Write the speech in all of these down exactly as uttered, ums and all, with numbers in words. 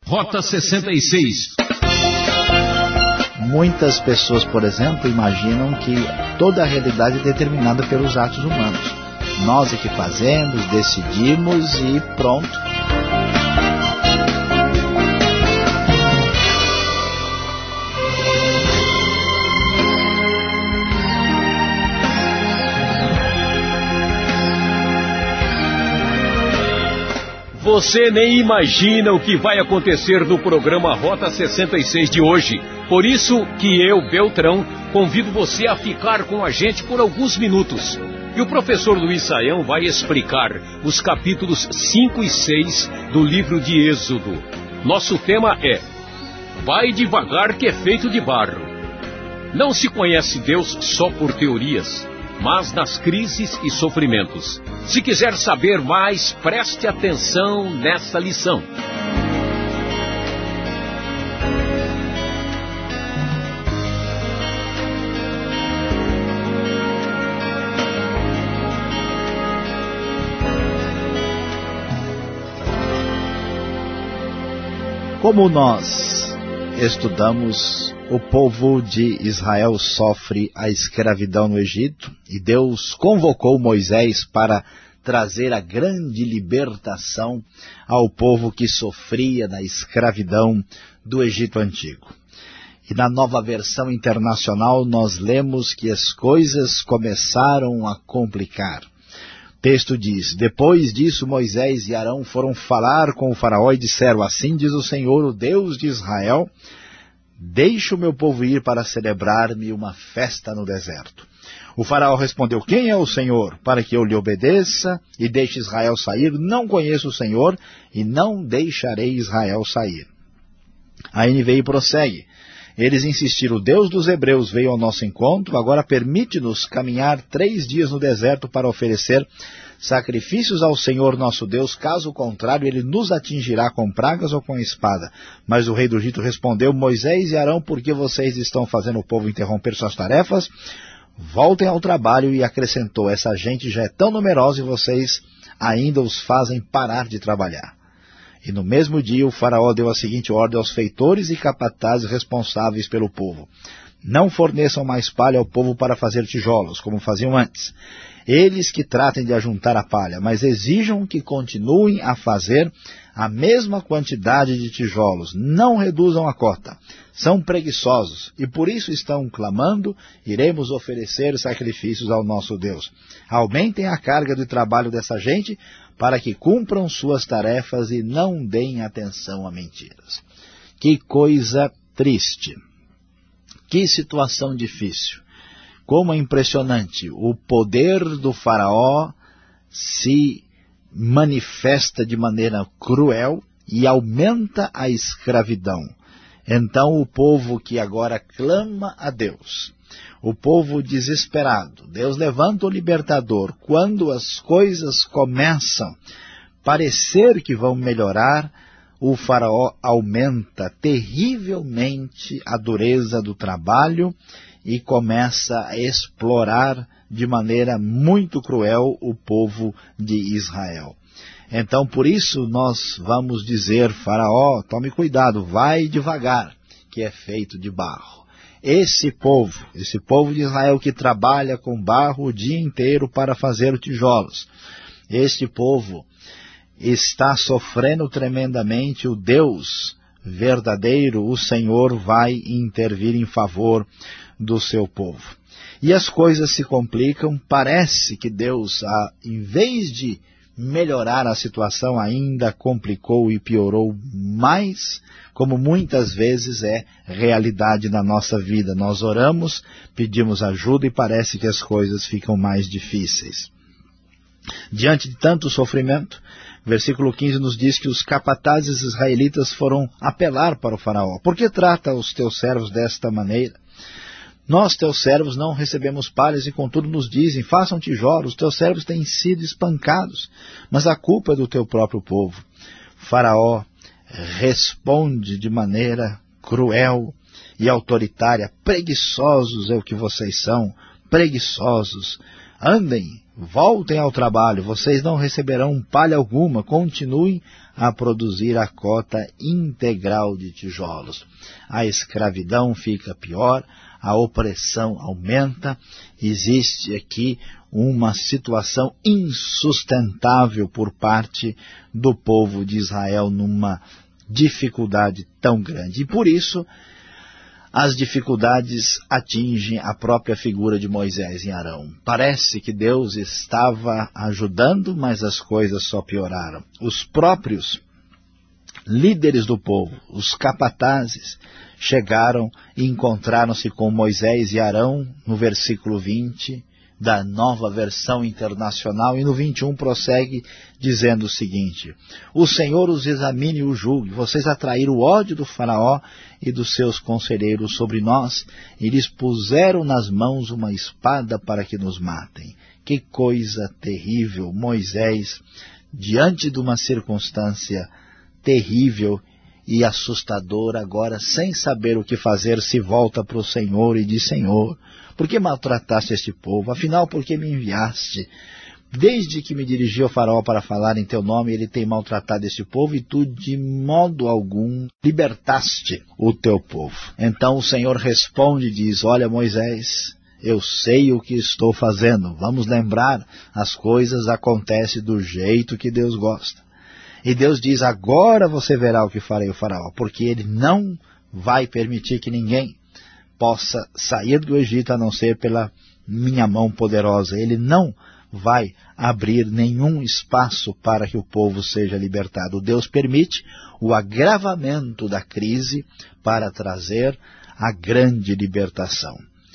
Rota sessenta e seis. Muitas pessoas, por exemplo, imaginam que toda a realidade é determinada pelos atos humanos. Nós é que fazemos, decidimos e pronto. Você nem imagina o que vai acontecer no programa Rota sessenta e seis de hoje. Por isso que eu, Beltrão, convido você a ficar com a gente por alguns minutos. E o professor Luiz Saião vai explicar os capítulos cinco e seis do livro de Êxodo. Nosso tema é: vai devagar que é feito de barro. Não se conhece Deus só por teorias, mas nas crises e sofrimentos. Se quiser saber mais, preste atenção nessa lição. Como nós estudamos, o povo de Israel sofre a escravidão no Egito e Deus convocou Moisés para trazer a grande libertação ao povo que sofria da escravidão do Egito antigo. E na nova versão internacional nós lemos que as coisas começaram a complicar. O texto diz: depois disso Moisés e Arão foram falar com o faraó e disseram: assim diz o Senhor, o Deus de Israel, deixe o meu povo ir para celebrar-me uma festa no deserto. O faraó respondeu: quem é o Senhor, para que eu lhe obedeça e deixe Israel sair? Não conheço o Senhor e não deixarei Israel sair. A N V I prossegue: eles insistiram: o Deus dos hebreus veio ao nosso encontro, agora permite-nos caminhar três dias no deserto para oferecer sacrifícios ao Senhor nosso Deus, caso contrário ele nos atingirá com pragas ou com espada. Mas o rei do Egito respondeu: Moisés e Arão, por que vocês estão fazendo o povo interromper suas tarefas? Voltem ao trabalho. E acrescentou: essa gente já é tão numerosa e vocês ainda os fazem parar de trabalhar. E no mesmo dia o faraó deu a seguinte ordem aos feitores e capatazes responsáveis pelo povo: não forneçam mais palha ao povo para fazer tijolos, como faziam antes. Eles que tratem de ajuntar a palha, mas exijam que continuem a fazer a mesma quantidade de tijolos. Não reduzam a cota. São preguiçosos e por isso estão clamando: iremos oferecer sacrifícios ao nosso Deus. Aumentem a carga de trabalho dessa gente para que cumpram suas tarefas e não deem atenção a mentiras. Que coisa triste. Que situação difícil. Como é impressionante, o poder do faraó se manifesta de maneira cruel e aumenta a escravidão. Então o povo que agora clama a Deus, o povo desesperado, Deus levanta o libertador. Quando as coisas começam a parecer que vão melhorar, o faraó aumenta terrivelmente a dureza do trabalho e começa a explorar de maneira muito cruel o povo de Israel. Então, por isso, nós vamos dizer: faraó, tome cuidado, vai devagar, que é feito de barro. Esse povo, esse povo de Israel que trabalha com barro o dia inteiro para fazer tijolos, este povo está sofrendo tremendamente. O Deus verdadeiro, o Senhor, vai intervir em favor do seu povo. E as coisas se complicam. Parece que Deus, em vez de melhorar a situação, ainda complicou e piorou mais, como muitas vezes é realidade na nossa vida. Nós oramos, pedimos ajuda e parece que as coisas ficam mais difíceis. Diante de tanto sofrimento, versículo quinze nos diz que os capatazes israelitas foram apelar para o faraó: por que trata os teus servos desta maneira? Nós, teus servos, não recebemos palhas e contudo nos dizem: façam tijolos. Teus servos têm sido espancados, mas a culpa é do teu próprio povo. O faraó responde de maneira cruel e autoritária: preguiçosos é o que vocês são, preguiçosos. Andem, voltem ao trabalho, vocês não receberão palha alguma, continuem a produzir a cota integral de tijolos. A escravidão fica pior, a opressão aumenta, existe aqui uma situação insustentável por parte do povo de Israel numa dificuldade tão grande. E por isso, as dificuldades atingem a própria figura de Moisés e Arão. Parece que Deus estava ajudando, mas as coisas só pioraram. Os próprios líderes do povo, os capatazes, chegaram e encontraram-se com Moisés e Arão no versículo vinte da Nova Versão Internacional, e no vinte e um prossegue dizendo o seguinte: o Senhor os examine e os julgue, vocês atraíram o ódio do faraó e dos seus conselheiros sobre nós, e lhes puseram nas mãos uma espada para que nos matem. Que coisa terrível! Moisés, diante de uma circunstância terrível e assustadora, agora sem saber o que fazer, se volta para o Senhor e diz: Senhor, por que maltrataste este povo? Afinal, por que me enviaste? Desde que me dirigi ao faraó para falar em teu nome, ele tem maltratado este povo, e tu de modo algum libertaste o teu povo. Então o Senhor responde e diz: olha, Moisés, eu sei o que estou fazendo. Vamos lembrar, as coisas acontecem do jeito que Deus gosta. E Deus diz: agora você verá o que farei ao faraó, porque ele não vai permitir que ninguém possa sair do Egito a não ser pela minha mão poderosa. Ele não vai abrir nenhum espaço para que o povo seja libertado. Deus permite o agravamento da crise para trazer a grande libertação.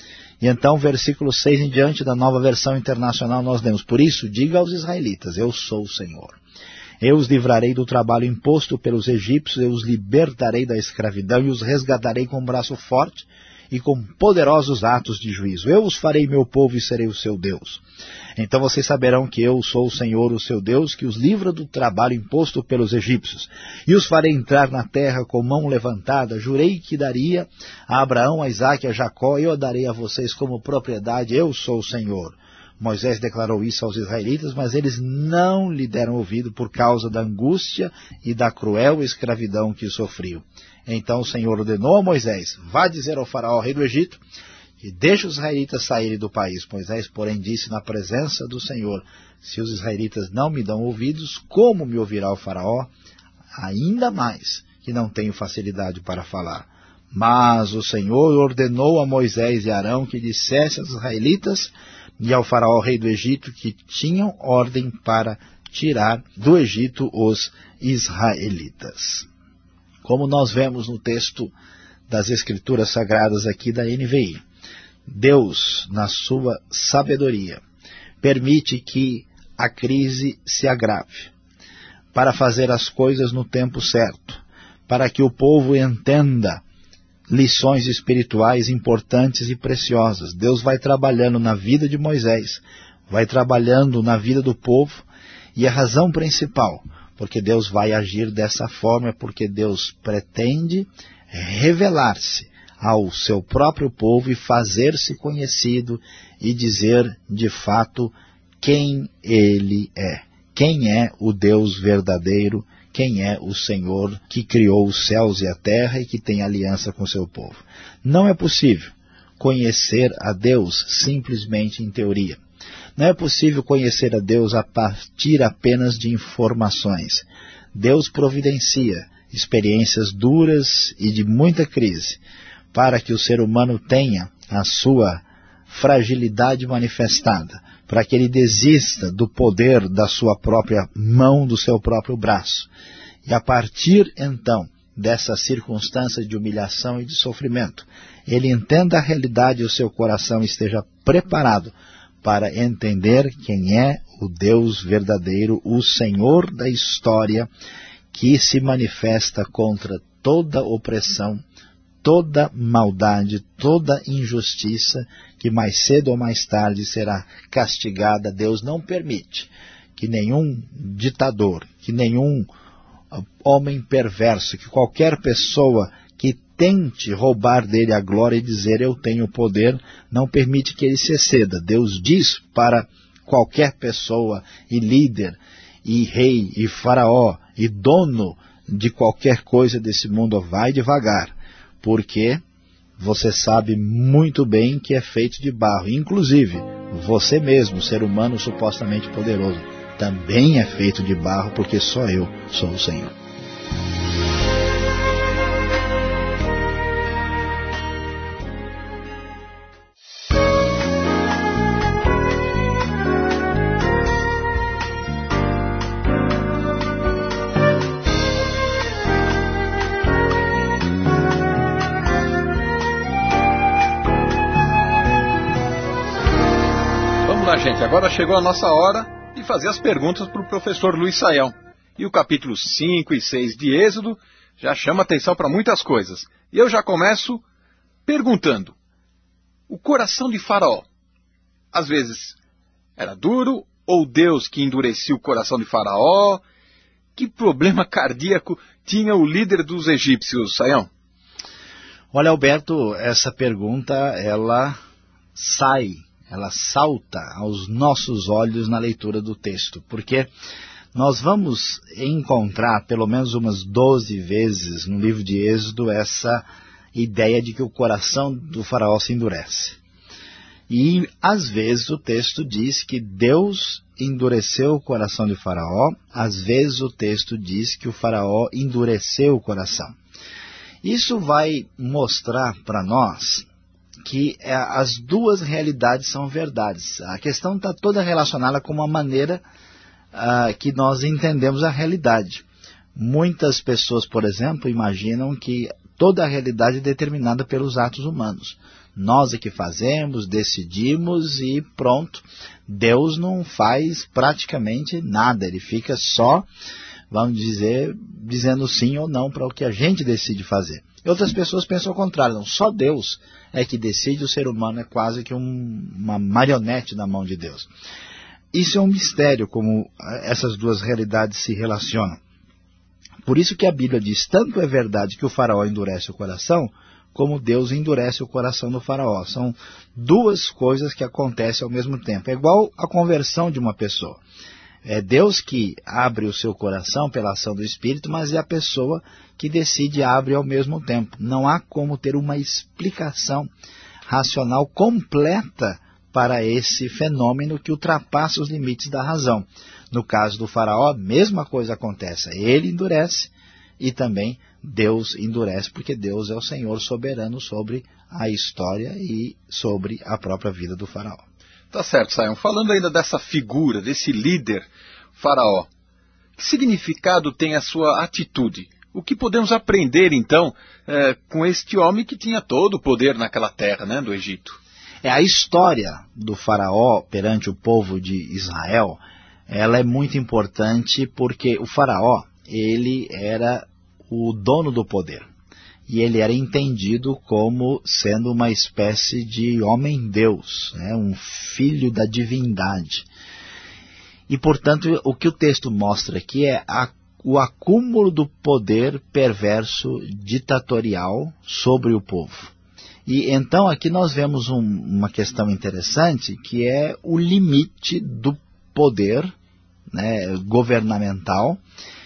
E então, versículo seis em diante da Nova Versão Internacional, nós lemos: por isso, diga aos israelitas, eu sou o Senhor. Eu os livrarei do trabalho imposto pelos egípcios, eu os libertarei da escravidão e os resgatarei com um braço forte e com poderosos atos de juízo. Eu os farei meu povo e serei o seu Deus. Então vocês saberão que eu sou o Senhor, o seu Deus, que os livra do trabalho imposto pelos egípcios. E os farei entrar na terra com mão levantada. Jurei que daria a Abraão, a Isaque e a Jacó, e eu darei a vocês como propriedade. Eu sou o Senhor. Moisés declarou isso aos israelitas, mas eles não lhe deram ouvido por causa da angústia e da cruel escravidão que sofriam. Então o Senhor ordenou a Moisés: vá dizer ao faraó, rei do Egito, que deixe os israelitas saírem do país. Moisés, porém, disse na presença do Senhor: se os israelitas não me dão ouvidos, como me ouvirá o faraó? Ainda mais que não tenho facilidade para falar. Mas o Senhor ordenou a Moisés e Arão que dissesse aos israelitas e ao faraó, rei do Egito, que tinham ordem para tirar do Egito os israelitas. Como nós vemos no texto das Escrituras Sagradas aqui da N V I, Deus, na sua sabedoria, permite que a crise se agrave, para fazer as coisas no tempo certo, para que o povo entenda lições espirituais importantes e preciosas. Deus vai trabalhando na vida de Moisés, vai trabalhando na vida do povo, e a razão principal porque Deus vai agir dessa forma é porque Deus pretende revelar-se ao seu próprio povo e fazer-se conhecido e dizer de fato quem Ele é, quem é o Deus verdadeiro, quem é o Senhor que criou os céus e a terra e que tem aliança com o seu povo. Não é possível conhecer a Deus simplesmente em teoria. Não é possível conhecer a Deus a partir apenas de informações. Deus providencia experiências duras e de muita crise para que o ser humano tenha a sua fragilidade manifestada, para que ele desista do poder da sua própria mão, do seu próprio braço. E a partir, então, dessa circunstância de humilhação e de sofrimento, ele entenda a realidade e o seu coração esteja preparado para entender quem é o Deus verdadeiro, o Senhor da história, que se manifesta contra toda opressão, toda maldade, toda injustiça, que mais cedo ou mais tarde será castigada. Deus não permite que nenhum ditador, que nenhum homem perverso, que qualquer pessoa que tente roubar dele a glória e dizer eu tenho poder, não permite que ele se exceda. Deus diz para qualquer pessoa e líder e rei e faraó e dono de qualquer coisa desse mundo, vai devagar, porque você sabe muito bem que é feito de barro. Inclusive, você mesmo, ser humano supostamente poderoso, também é feito de barro, porque só eu sou o Senhor. Gente, agora chegou a nossa hora de fazer as perguntas para o professor Luiz Saião. E o capítulo cinco e seis de Êxodo já chama atenção para muitas coisas. E eu já começo perguntando: o coração de Faraó, às vezes, era duro, ou Deus que endurecia o coração de Faraó? Que problema cardíaco tinha o líder dos egípcios, Saião? Olha, Alberto, essa pergunta, ela sai... ela salta aos nossos olhos na leitura do texto, porque nós vamos encontrar pelo menos umas doze vezes no livro de Êxodo essa ideia de que o coração do faraó se endurece. E às vezes o texto diz que Deus endureceu o coração de faraó, às vezes o texto diz que o faraó endureceu o coração. Isso vai mostrar para nós que as duas realidades são verdades. A questão está toda relacionada com uma maneira uh, que nós entendemos a realidade. Muitas pessoas, por exemplo, imaginam que toda a realidade é determinada pelos atos humanos. Nós é que fazemos, decidimos e pronto. Deus não faz praticamente nada, ele fica só, vamos dizer, dizendo sim ou não para o que a gente decide fazer. E outras pessoas pensam ao contrário, não, só Deus é que decide, o ser humano é quase que um, uma marionete na mão de Deus. Isso é um mistério, como essas duas realidades se relacionam. Por isso que a Bíblia diz, tanto é verdade que o faraó endurece o coração, como Deus endurece o coração do faraó. São duas coisas que acontecem ao mesmo tempo. É igual a conversão de uma pessoa. É Deus que abre o seu coração pela ação do Espírito, mas é a pessoa que decide e abre ao mesmo tempo. Não há como ter uma explicação racional completa para esse fenômeno que ultrapassa os limites da razão. No caso do faraó, a mesma coisa acontece. Ele endurece e também Deus endurece, porque Deus é o Senhor soberano sobre a história e sobre a própria vida do faraó. Tá certo, Saião. Falando ainda dessa figura, desse líder faraó, que significado tem a sua atitude? O que podemos aprender, então, é, com este homem que tinha todo o poder naquela terra, né, do Egito? É, a história do faraó perante o povo de Israel, ela é muito importante porque o faraó, ele era o dono do poder. E ele era entendido como sendo uma espécie de homem-deus, né, um filho da divindade. E, portanto, o que o texto mostra aqui é a, o acúmulo do poder perverso ditatorial sobre o povo. E então aqui nós vemos um, uma questão interessante, que é o limite do poder, né, governamental,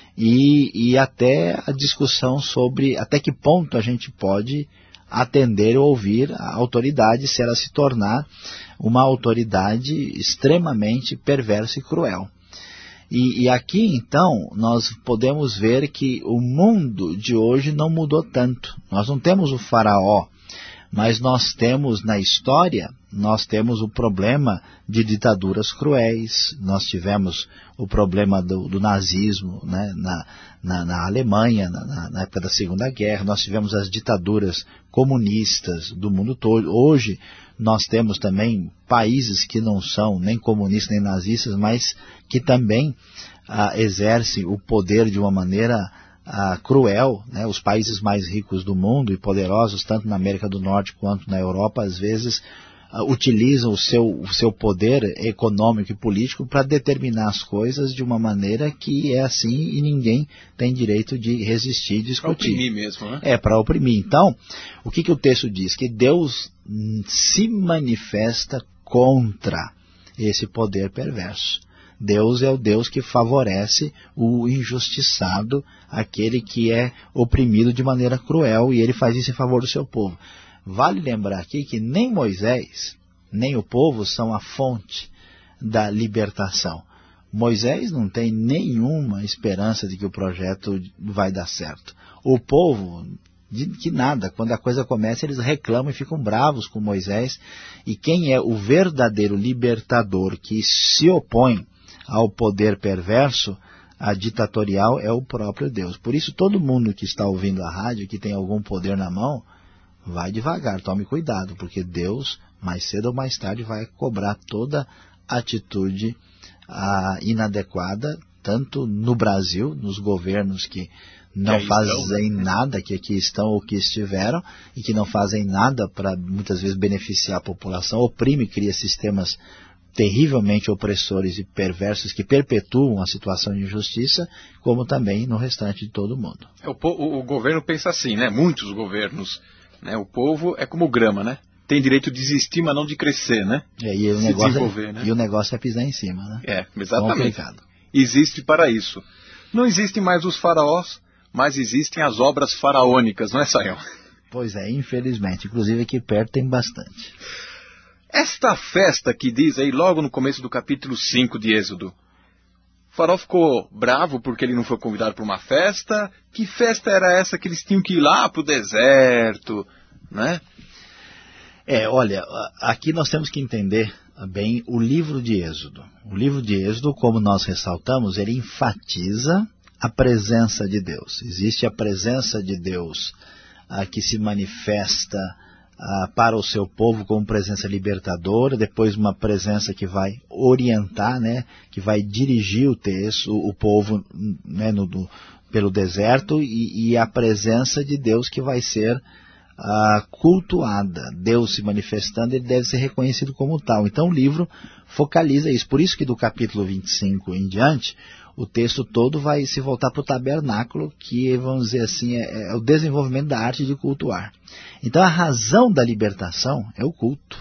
E, e até a discussão sobre até que ponto a gente pode atender ou ouvir a autoridade se ela se tornar uma autoridade extremamente perversa e cruel. E, e aqui, então, nós podemos ver que o mundo de hoje não mudou tanto. Nós não temos o faraó, mas nós temos na história, nós temos o problema de ditaduras cruéis, nós tivemos o problema do, do nazismo, né, na, na, na Alemanha, na, na época da Segunda Guerra, nós tivemos as ditaduras comunistas do mundo todo. Hoje nós temos também países que não são nem comunistas nem nazistas, mas que também ah, exercem o poder de uma maneira ah, cruel, né? Os países mais ricos do mundo e poderosos, tanto na América do Norte quanto na Europa, às vezes Uh, utilizam o seu, o seu poder econômico e político para determinar as coisas de uma maneira que é assim e ninguém tem direito de resistir e discutir. Para oprimir mesmo, né? É, para oprimir. Então, o que, que o texto diz? Que Deus se manifesta contra esse poder perverso. Deus é o Deus que favorece o injustiçado, aquele que é oprimido de maneira cruel, e ele faz isso em favor do seu povo. Vale lembrar aqui que nem Moisés, nem o povo são a fonte da libertação. Moisés não tem nenhuma esperança de que o projeto vai dar certo. O povo, de que nada, quando a coisa começa, eles reclamam e ficam bravos com Moisés. E quem é o verdadeiro libertador que se opõe ao poder perverso, a ditatorial, é o próprio Deus. Por isso, todo mundo que está ouvindo a rádio, que tem algum poder na mão, vai devagar, tome cuidado, porque Deus, mais cedo ou mais tarde, vai cobrar toda atitude ah, inadequada, tanto no Brasil, nos governos que não fazem nada, que aqui estão ou que estiveram, e que não fazem nada para, muitas vezes, beneficiar a população, oprime e cria sistemas terrivelmente opressores e perversos que perpetuam a situação de injustiça, como também no restante de todo o mundo. O, o, o governo pensa assim, né? Muitos governos, né? O povo é como grama, né? Tem direito de existir, mas não de crescer, né? É, e, o negócio é, né? e o negócio é pisar em cima, né? É, exatamente. Complicado. Existe para isso. Não existem mais os faraós, mas existem as obras faraônicas, não é, Sayão? Pois é, infelizmente. Inclusive aqui perto tem bastante. Esta festa que diz aí logo no começo do capítulo cinco de Êxodo, o faraó ficou bravo porque ele não foi convidado para uma festa. Que festa era essa que eles tinham que ir lá para o deserto, né? É, olha, aqui nós temos que entender bem o livro de Êxodo. O livro de Êxodo, como nós ressaltamos, ele enfatiza a presença de Deus. Existe a presença de Deus ah, que se manifesta ah, para o seu povo como presença libertadora, depois uma presença que vai orientar, né, que vai dirigir o texto, o, o povo né, no, no, pelo deserto, e, e a presença de Deus que vai ser ah, cultuada. Deus se manifestando, ele deve ser reconhecido como tal. Então o livro focaliza isso. Por isso que do capítulo vinte e cinco em diante, o texto todo vai se voltar para o tabernáculo, que, vamos dizer assim, é, é o desenvolvimento da arte de cultuar. Então a razão da libertação é o culto.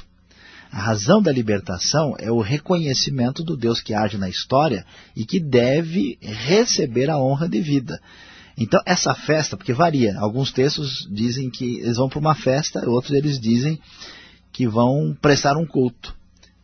A razão da libertação é o reconhecimento do Deus que age na história e que deve receber a honra devida. Então essa festa, porque varia, alguns textos dizem que eles vão para uma festa, outros eles dizem que vão prestar um culto.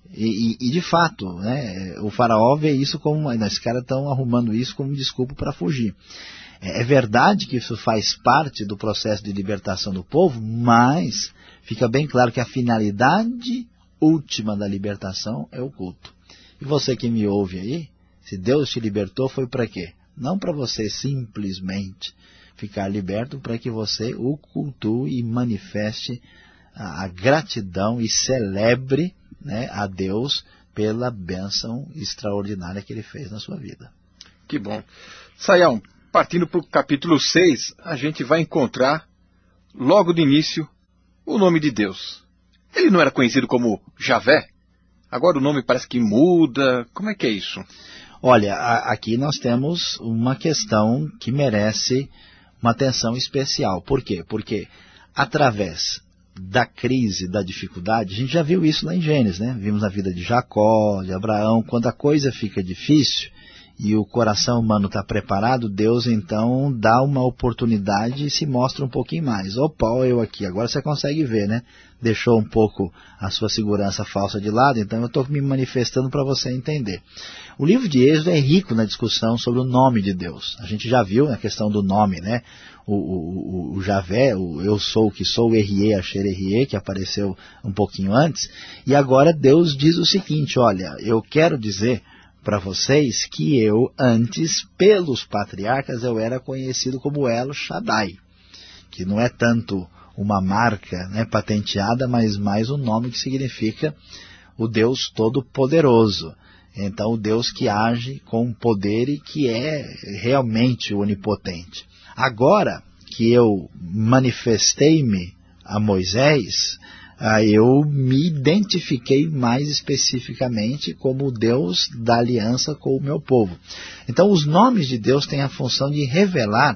E, e, e de fato, né, o faraó vê isso como, os caras estão arrumando isso como desculpa para fugir. É, é verdade que isso faz parte do processo de libertação do povo, mas fica bem claro que a finalidade última da libertação é o culto. E você que me ouve aí, se Deus te libertou, foi para quê? Não para você simplesmente ficar liberto, para que você o cultue e manifeste a, a gratidão e celebre, né, a Deus pela bênção extraordinária que ele fez na sua vida. Que bom. Sayão, partindo para o capítulo seis, a gente vai encontrar, logo de início, o nome de Deus. Ele não era conhecido como Javé? Agora o nome parece que muda. Como é que é isso? Olha, a, aqui nós temos uma questão que merece uma atenção especial. Por quê? Porque através da crise, da dificuldade, a gente já viu isso lá em Gênesis, né? Vimos na vida de Jacó, de Abraão, quando a coisa fica difícil e o coração humano está preparado, Deus então dá uma oportunidade e se mostra um pouquinho mais. Opa, eu aqui, agora você consegue ver, né? Deixou um pouco a sua segurança falsa de lado, então eu estou me manifestando para você entender. O livro de Êxodo é rico na discussão sobre o nome de Deus. A gente já viu na questão do nome, né? O, o, o Javé, o eu sou o que sou, o Erriê, Asher Erriê, que apareceu um pouquinho antes. E agora Deus diz o seguinte, olha, eu quero dizer para vocês que eu, antes, pelos patriarcas, eu era conhecido como El Shaddai, que não é tanto uma marca, né, patenteada, mas mais um nome que significa o Deus Todo-Poderoso. Então, o Deus que age com poder e que é realmente onipotente. Agora que eu manifestei-me a Moisés, eu me identifiquei mais especificamente como o Deus da aliança com o meu povo. Então, os nomes de Deus têm a função de revelar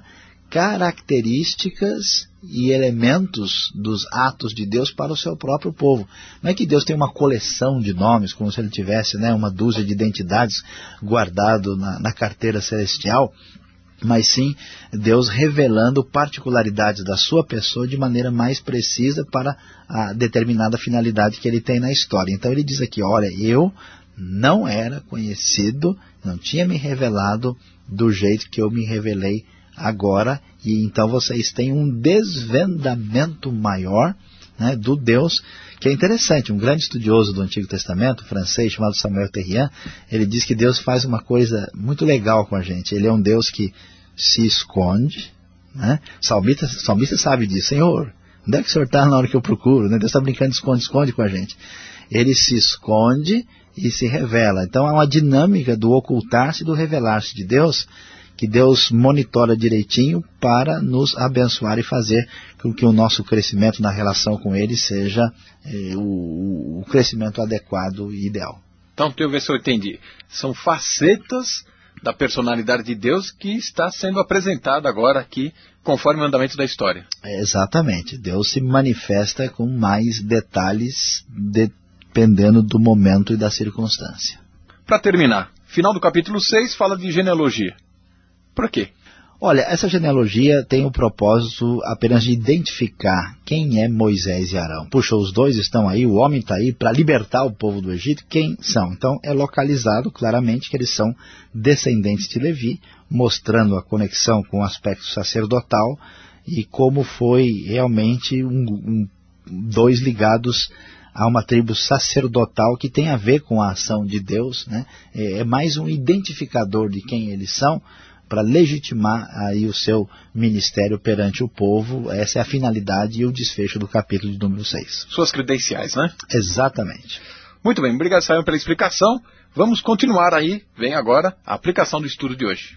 características e elementos dos atos de Deus para o seu próprio povo. Não é que Deus tem uma coleção de nomes, como se ele tivesse, né, uma dúzia de identidades guardado na, na carteira celestial, mas sim Deus revelando particularidades da sua pessoa de maneira mais precisa para a determinada finalidade que ele tem na história. Então ele diz aqui, olha, eu não era conhecido, não tinha me revelado do jeito que eu me revelei agora, e então vocês têm um desvendamento maior, né, do Deus, que é interessante. Um grande estudioso do Antigo Testamento, francês, chamado Samuel Terrien, ele diz que Deus faz uma coisa muito legal com a gente. Ele é um Deus que se esconde, né? O salmista, o salmista sabe disso. Senhor, onde é que o Senhor está na hora que eu procuro? Né? Deus está brincando de esconde-esconde com a gente. Ele se esconde e se revela. Então há uma dinâmica do ocultar-se e do revelar-se de Deus, que Deus monitora direitinho para nos abençoar e fazer com que o nosso crescimento na relação com Ele seja eh, o, o crescimento adequado e ideal. Então, deixa eu ver se eu entendi. São facetas da personalidade de Deus que está sendo apresentada agora aqui, conforme o andamento da história. É, exatamente. Deus se manifesta com mais detalhes dependendo do momento e da circunstância. Para terminar, final do capítulo seis fala de genealogia. Por quê? Olha, essa genealogia tem o propósito apenas de identificar quem é Moisés e Arão. Puxa, os dois estão aí, o homem está aí para libertar o povo do Egito. Quem são? Então é localizado claramente que eles são descendentes de Levi, mostrando a conexão com o aspecto sacerdotal e como foi realmente um, um, dois ligados a uma tribo sacerdotal que tem a ver com a ação de Deus, né? É, é mais um identificador de quem eles são, para legitimar aí o seu ministério perante o povo. Essa é a finalidade e o desfecho do capítulo de número seis. Suas credenciais, né? Exatamente. Muito bem, obrigado, Sayão, pela explicação. Vamos continuar aí, vem agora a aplicação do estudo de hoje.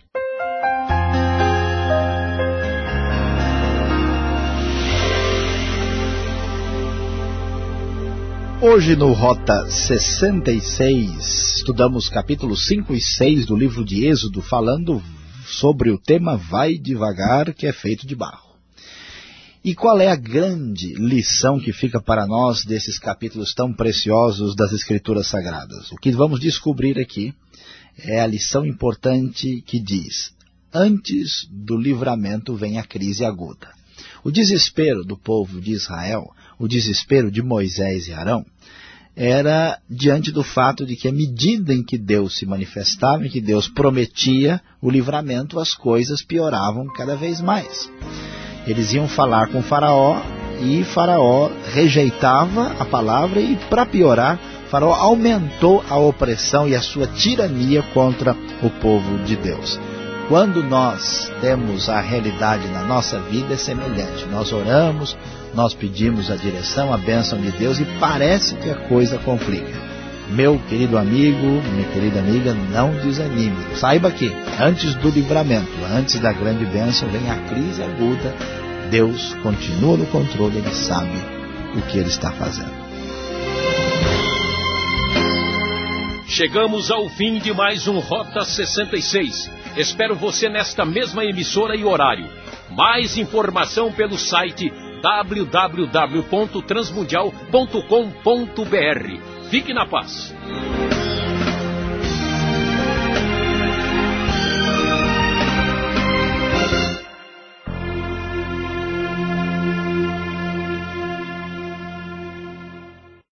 Hoje no Rota sessenta e seis, estudamos capítulos cinco e seis do livro de Êxodo, falando sobre o tema Vai Devagar, que é feito de barro. E qual é a grande lição que fica para nós desses capítulos tão preciosos das Escrituras Sagradas? O que vamos descobrir aqui é a lição importante que diz: antes do livramento vem a crise aguda. O desespero do povo de Israel, o desespero de Moisés e Arão, era diante do fato de que à medida em que Deus se manifestava, em que Deus prometia o livramento, as coisas pioravam cada vez mais. Eles iam falar com Faraó e Faraó rejeitava a palavra e, para piorar, Faraó aumentou a opressão e a sua tirania contra o povo de Deus. Quando nós temos a realidade na nossa vida, é semelhante. Nós oramos, nós pedimos a direção, a bênção de Deus e parece que a coisa complica. Meu querido amigo, minha querida amiga, não desanime. Saiba que antes do livramento, antes da grande bênção, vem a crise aguda. Deus continua no controle, Ele sabe o que Ele está fazendo. Chegamos ao fim de mais um Rota sessenta e seis. Espero você nesta mesma emissora e horário. Mais informação pelo site w w w ponto transmundial ponto com ponto b r. Fique na paz.